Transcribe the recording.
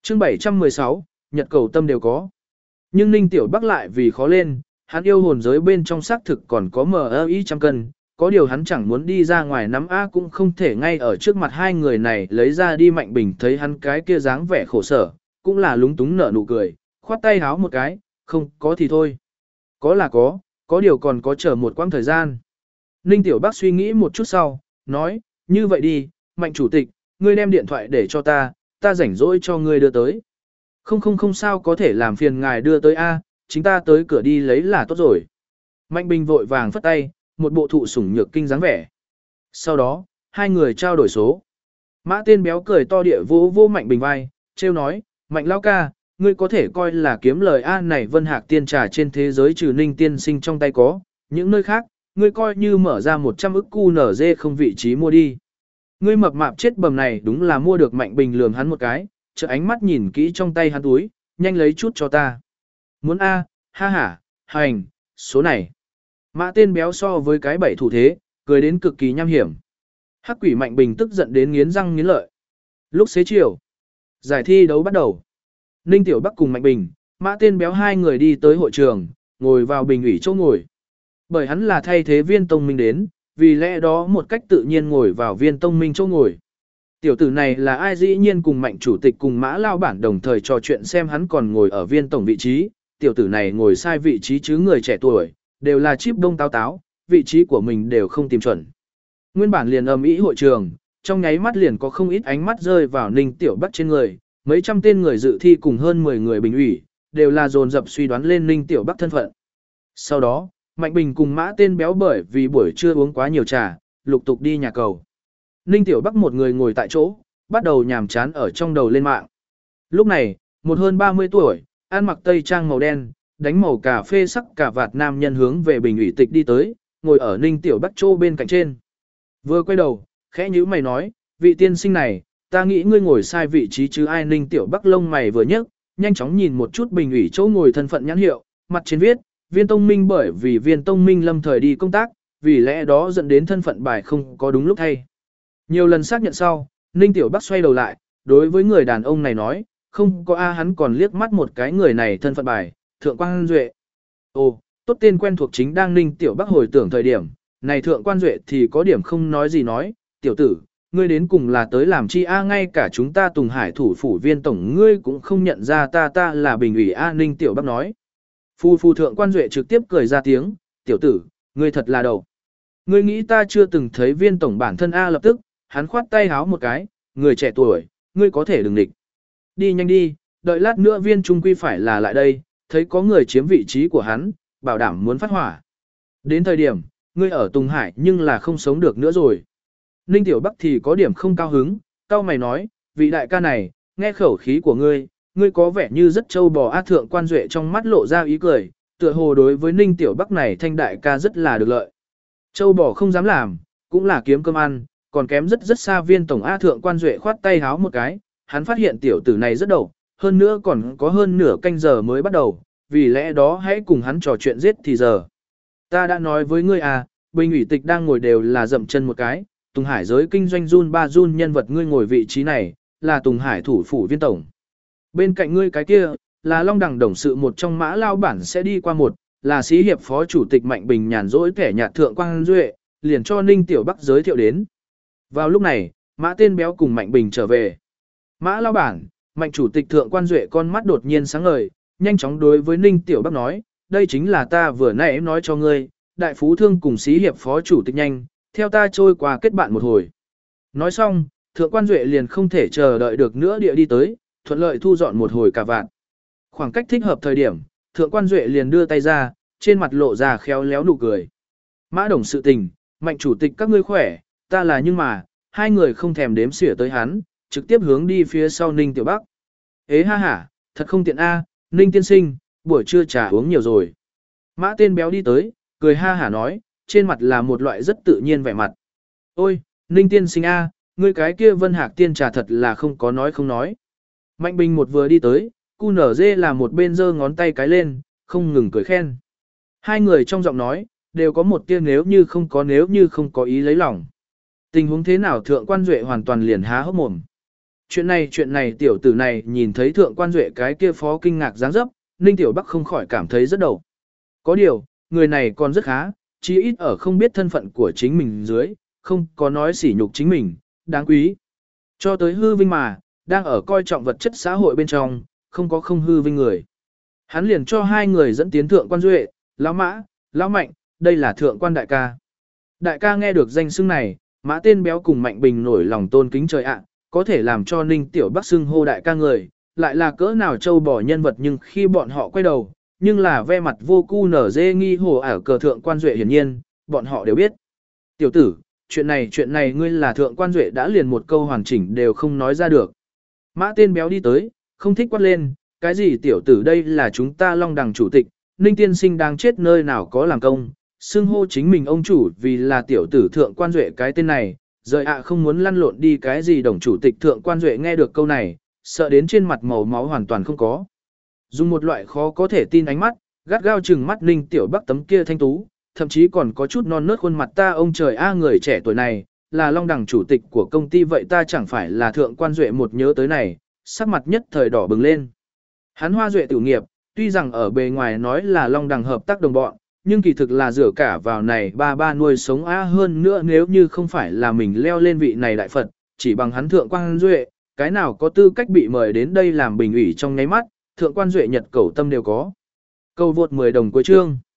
chương 716, Nhật cầu tâm đều có. Nhưng Ninh Tiểu Bắc lại vì khó lên, hắn yêu hồn giới bên trong xác thực còn có MI trăm cân, có điều hắn chẳng muốn đi ra ngoài nắm A cũng không thể ngay ở trước mặt hai người này lấy ra đi. Mạnh Bình thấy hắn cái kia dáng vẻ khổ sở, cũng là lúng túng nở nụ cười, khoát tay háo một cái, không có thì thôi. Có là có điều còn có chờ một quãng thời gian. Ninh Tiểu Bắc suy nghĩ một chút sau, nói, như vậy đi, Mạnh chủ tịch, ngươi đem điện thoại để cho ta rảnh rỗi cho ngươi đưa tới. Không sao có thể làm phiền ngài đưa tới A, chính ta tới cửa đi lấy là tốt rồi. Mạnh Bình vội vàng phất tay, một bộ thụ sủng nhược kinh dáng vẻ. Sau đó, hai người trao đổi số. Mã Tên Béo cười to địa vô Mạnh Bình vai, trêu nói, Mạnh lão ca, ngươi có thể coi là kiếm lời A này Vân Hạc tiên trà trên thế giới trừ Ninh tiên sinh trong tay có, những nơi khác, ngươi coi như mở ra 100 ức QNZ không vị trí mua đi. Ngươi mập mạp chết bầm này đúng là mua được. Mạnh Bình lườm hắn một cái, trợ ánh mắt nhìn kỹ trong tay hắn túi, nhanh lấy chút cho ta. Muốn A, ha ha, hành, số này. Mã Tên Béo so với cái bảy thủ thế, cười đến cực kỳ nham hiểm. Hắc quỷ Mạnh Bình tức giận đến nghiến răng nghiến lợi. Lúc xế chiều, giải thi đấu bắt đầu. Ninh Tiểu Bắc cùng Mạnh Bình, Mã Tên Béo hai người đi tới hội trường, ngồi vào bình ủy chỗ ngồi. Bởi hắn là thay thế Viên Tông Minh đến, vì lẽ đó một cách tự nhiên ngồi vào Viên Tông Minh chỗ ngồi. Tiểu tử này là ai? Dĩ nhiên cùng Mạnh chủ tịch cùng Mã lao bản đồng thời trò chuyện xem hắn còn ngồi ở Viên tổng vị trí. Tiểu tử này ngồi sai vị trí chứ, người trẻ tuổi đều là chip đông táo táo, vị trí của mình đều không tìm chuẩn. Nguyên bản liền ầm ĩ hội trường, trong nháy mắt liền có không ít ánh mắt rơi vào Ninh Tiểu Bắc trên người, mấy trăm tên người dự thi cùng hơn 10 người bình ủy, đều là dồn dập suy đoán lên Ninh Tiểu Bắc thân phận. Sau đó, Mạnh Bình cùng Mã Tên Béo bởi vì buổi trưa uống quá nhiều trà, lục tục đi nhà cầu. Ninh Tiểu Bắc một người ngồi tại chỗ, bắt đầu nhàm chán ở trong đầu lên mạng. Lúc này, một hơn 30 tuổi, ăn mặc tây trang màu đen, đánh màu cà phê sắc cà vạt nam nhân hướng về bình ủy tịch đi tới, ngồi ở Ninh Tiểu Bắc chỗ bên cạnh trên. Vừa quay đầu, khẽ nhíu mày nói, vị tiên sinh này, ta nghĩ ngươi ngồi sai vị trí chứ ai. Ninh Tiểu Bắc lông mày vừa nhấc, nhanh chóng nhìn một chút bình ủy chỗ ngồi thân phận nhãn hiệu, mặt trên viết, Viên Tông Minh, bởi vì Viên Tông Minh lâm thời đi công tác, vì lẽ đó dẫn đến thân phận bài không có đúng lúc thay. Nhiều lần xác nhận sau, Ninh Tiểu Bắc xoay đầu lại, đối với người đàn ông này nói, không có A. Hắn còn liếc mắt một cái người này thân phận bài, Thượng Quan Duệ. Ồ, tốt tên quen thuộc. Chính đang Ninh Tiểu Bắc hồi tưởng thời điểm, này Thượng Quan Duệ thì có điểm không nói gì nói, tiểu tử, ngươi đến cùng là tới làm chi A? Ngay cả chúng ta Tùng Hải thủ phủ Viên tổng ngươi cũng không nhận ra ta là bình ủy A. Ninh Tiểu Bắc nói. Phu Thượng Quan Duệ trực tiếp cười ra tiếng, tiểu tử, ngươi thật là đầu. Ngươi nghĩ ta chưa từng thấy Viên tổng bản thân A? Lập tức, hắn khoát tay háo một cái, người trẻ tuổi, ngươi có thể đừng địch. Đi nhanh đi, đợi lát nữa Viên trung quy phải là lại đây, thấy có người chiếm vị trí của hắn, bảo đảm muốn phát hỏa. Đến thời điểm, ngươi ở Tùng Hải nhưng là không sống được nữa rồi. Ninh Tiểu Bắc thì có điểm không cao hứng, cao mày nói, vị đại ca này, nghe khẩu khí của ngươi có vẻ như rất trâu bò á. Thượng Quan Duệ trong mắt lộ ra ý cười, tựa hồ đối với Ninh Tiểu Bắc này thanh đại ca rất là được lợi. Trâu bò không dám làm, cũng là kiếm cơm ăn, còn kém rất xa Viên tổng A. Thượng Quan Duệ khoát tay háo một cái, hắn phát hiện tiểu tử này rất đầu, hơn nữa còn có hơn nửa canh giờ mới bắt đầu, vì lẽ đó hãy cùng hắn trò chuyện giết thì giờ. Ta đã nói với ngươi à, bình ủy tịch đang ngồi đều là dậm chân một cái, Tùng Hải giới kinh doanh run ba run nhân vật, ngươi ngồi vị trí này, là Tùng Hải thủ phủ Viên tổng. Bên cạnh ngươi cái kia, là Long Đằng đồng sự một trong Mã lao bản sẽ đi qua một, là sĩ hiệp phó chủ tịch Mạnh Bình nhàn rỗi kẻ nhạt. Thượng Quan Duệ, liền cho Ninh Tiểu Bắc giới thiệu đến. Vào lúc này, Mã Tên Béo cùng Mạnh Bình trở về. Mã lao bản, Mạnh chủ tịch. Thượng Quan Duệ con mắt đột nhiên sáng ngời, nhanh chóng đối với Ninh Tiểu Bắc nói, đây chính là ta vừa nãy nói cho ngươi, đại phú thương cùng sĩ hiệp phó chủ tịch, nhanh, theo ta trôi qua kết bạn một hồi. Nói xong, Thượng Quan Duệ liền không thể chờ đợi được nữa địa đi tới, thuận lợi thu dọn một hồi cả vạn. Khoảng cách thích hợp thời điểm, Thượng Quan Duệ liền đưa tay ra, trên mặt lộ ra khéo léo nụ cười. Mã đồng sự tình, Mạnh chủ tịch các ngươi khỏe, ta là nhưng mà, hai người không thèm đếm xỉa tới hắn, trực tiếp hướng đi phía sau Ninh Tiểu Bắc. Ế ha hả, thật không tiện A, Ninh tiên sinh, buổi trưa trà uống nhiều rồi. Mã Tên Béo đi tới, cười ha hả nói, trên mặt là một loại rất tự nhiên vẻ mặt. Ôi, Ninh tiên sinh A, ngươi cái kia Vân Hạc tiên trà thật là không có nói không nói. Mạnh Bình một vừa đi tới, QNZ là một bên giơ ngón tay cái lên, không ngừng cười khen. Hai người trong giọng nói, đều có một tia nếu như không có ý lấy lòng. Tình huống thế nào? Thượng Quan Duệ hoàn toàn liền há hốc mồm. Chuyện này tiểu tử này nhìn thấy thượng quan duệ cái kia phó kinh ngạc dáng dấp, Ninh Tiểu Bắc không khỏi cảm thấy rất đầu. Có điều, người này còn rất khá, chí ít ở không biết thân phận của chính mình dưới, không có nói sỉ nhục chính mình, đáng quý. Cho tới hư vinh mà, đang ở coi trọng vật chất xã hội bên trong, không có không hư vinh người. Hắn liền cho hai người dẫn tiến thượng quan duệ, lão Mã, lão Mạnh, đây là thượng quan đại ca. Đại ca nghe được danh xưng này, Mã tên béo cùng Mạnh Bình nổi lòng tôn kính trời ạ, có thể làm cho Ninh Tiểu Bắc xưng hô đại ca người, lại là cỡ nào trâu bỏ nhân vật, nhưng khi bọn họ quay đầu, nhưng là ve mặt vô cu nở dê nghi hồ ở cờ thượng quan duệ, hiển nhiên, bọn họ đều biết. Tiểu tử, chuyện này ngươi là thượng quan duệ đã liền một câu hoàn chỉnh đều không nói ra được. Mã tên béo đi tới, không thích quát lên, cái gì tiểu tử, đây là chúng ta Long Đằng chủ tịch, Ninh tiên sinh đang chết nơi nào có làm công, xưng hô chính mình ông chủ vì là tiểu tử thượng quan duệ cái tên này, rời ạ không muốn lăn lộn đi cái gì đồng chủ tịch. Thượng quan duệ nghe được câu này, sợ đến trên mặt màu máu hoàn toàn không có. Dùng một loại khó có thể tin ánh mắt, gắt gao chừng mắt Ninh Tiểu Bắc tấm kia thanh tú, thậm chí còn có chút non nớt khuôn mặt. Ta ông trời a, người trẻ tuổi này, là Long Đằng chủ tịch của công ty, vậy ta chẳng phải là thượng quan duệ. Một nhớ tới này, sắc mặt nhất thời đỏ bừng lên. Hắn Hoa Duệ Tử nghiệp, tuy rằng ở bề ngoài nói là Long Đằng hợp tác đồng bọn, nhưng kỳ thực là rửa cả vào này ba nuôi sống á. Hơn nữa nếu như không phải là mình leo lên vị này đại Phật, chỉ bằng hắn thượng quan duệ, cái nào có tư cách bị mời đến đây làm bình ủy trong nháy mắt, thượng quan duệ nhật cầu tâm đều có. Câu vượt 10 đồng cuối chương.